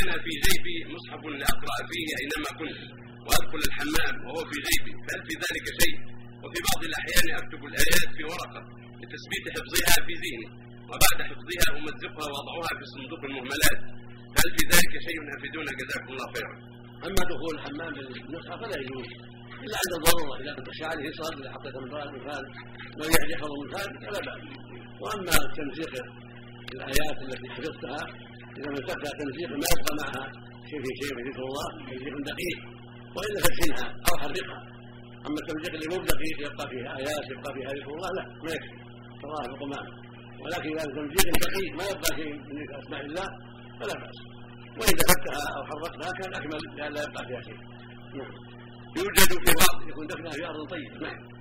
أنا في جيبي مصحف لأقرأ فيه أينما كنت وأدخل الحمام وهو في جيبي، فهل في ذلك شيء؟ وفي بعض الأحيان أكتب الآيات في ورقة لتثبيت حفظها في ذهني، وبعد حفظها أمزقها وأضعها في صندوق المهملات، هل في ذلك شيء؟ أفيدونا جزاكم الله خيرا. أما دخول الحمام بالنسخة فلا يجوز إلا عند الضرورة، إذا كنت تخشى عليه يصل إذا حطيت من خارج ويحد يحفظ من خارج فلا بأس. وأما تمزيق الآيات التي حفظتها إذا مسكتها تمزيق ما يبقى معها شيء في ذكر الله تمزيق دقيق، وإلا فادفنها أو حرقها. أما التمزيق اللي مو دقيق يبقى فيها آيات يبقى فيها ذكر الله لا ما يكفي تراها في القمام، ولكن إذا تمزيق دقيق ما يبقى شيء من أسماء الله فلا بأس، وإن دفنتها أو حرقتها كان أكمل لأن لا يبقى فيها شيء. يوجد في بعض يكون دفنها في أرض طيبة.